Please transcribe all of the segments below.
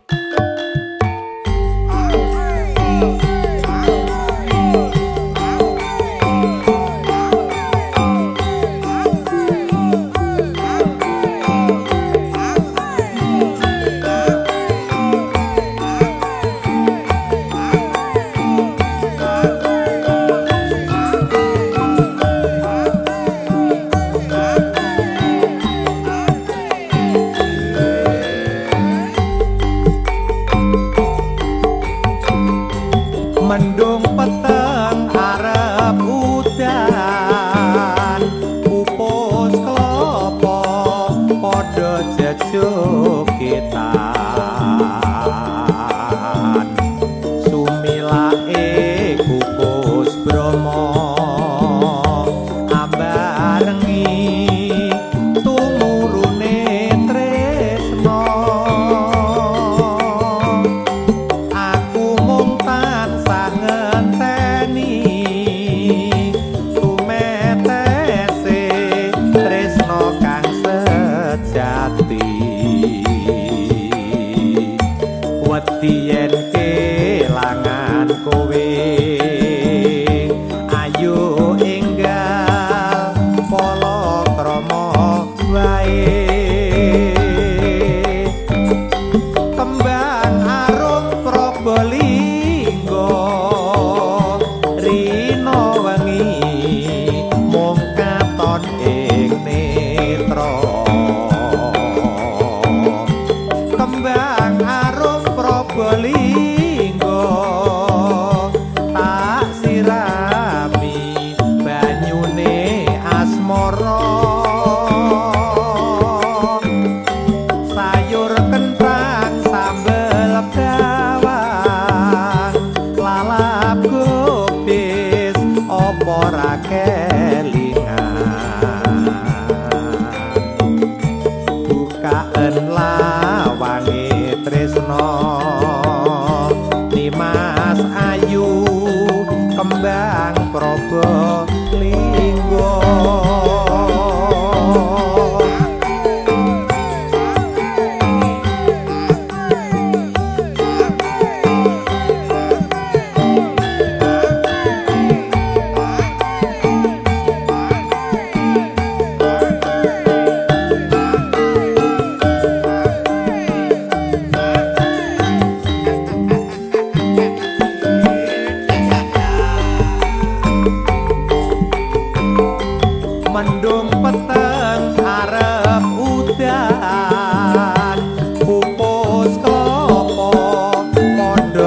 Mendung peteng arep udan pupus klopo padha jejogetan sumilake kukus bromo ambarengi tumurune tresno aku mung tansah ngenteni tumetese tresno kang sejati wedi yen kelangan kowe ayo enggal palakrama wae kembang arum Probolinggo rino wengi mung katon ing netra kembang arum Probolinggo tak sirami banyune asmara sayur kenthang sambel bawang lalap gobis apa ra kelingan bukaen lawange tresno Dimas Ayu kembang Probolinggo mendung peteng arep udan pupus klopo padha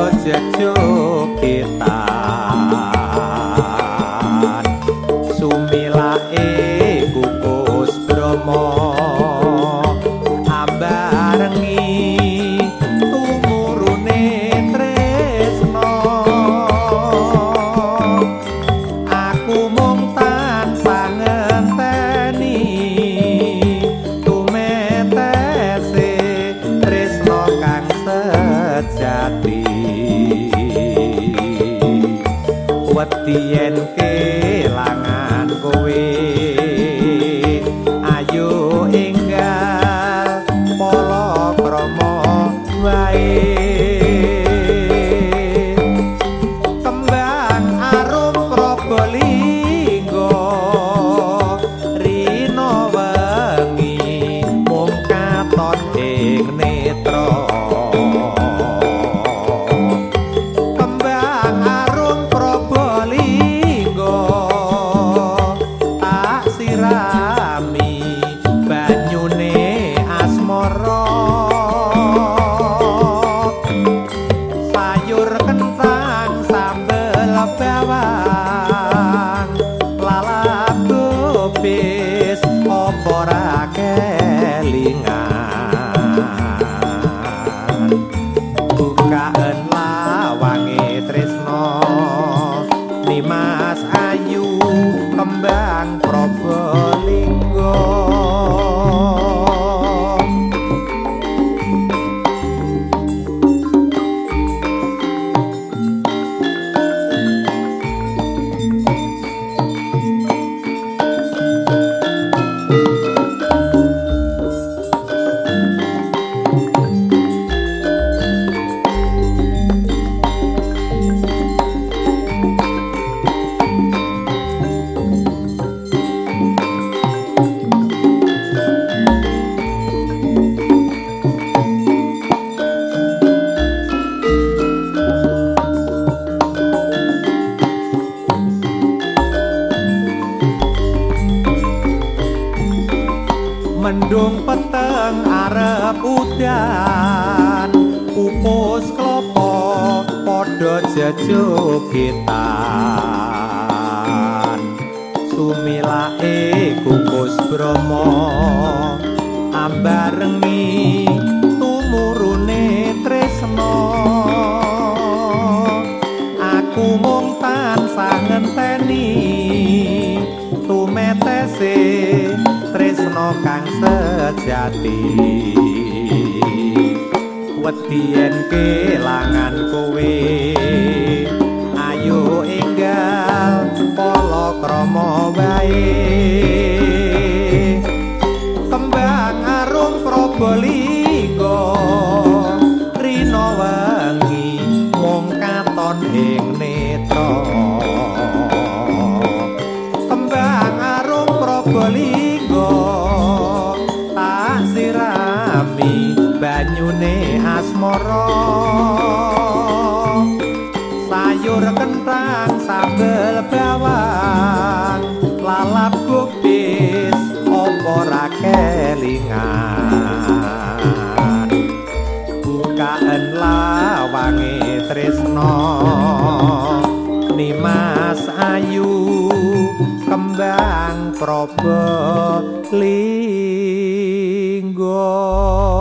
jejogetan sumilake kukus bromo ambarengi tumurune tresno aku mung tansah ngenteni tumetese tresno kang sejati wedi yen kelangan kowe ayo enggal palakrama wae kembang arum Probolinggo rino wengi mung katon ing netra kembang arum Probolinggo tak sirami banyune asmara udan pupus klopo padha jejogetan sumilake kukus Brahma ambarengi tumurune tresna aku mung tansah ngenteni tumetese tresna kang sejati wedi yen kelangan kowe ayo enggal palakrama wae kembang arum Prabalingga rina wengi mung katon ing netra kembang arum Prabalingga tak sirami banyune asmara sayur kenthang sambel bawang lalap gubis apa ra kelingan bukaen lawange tresna Nimas ayu kembang Prabalingga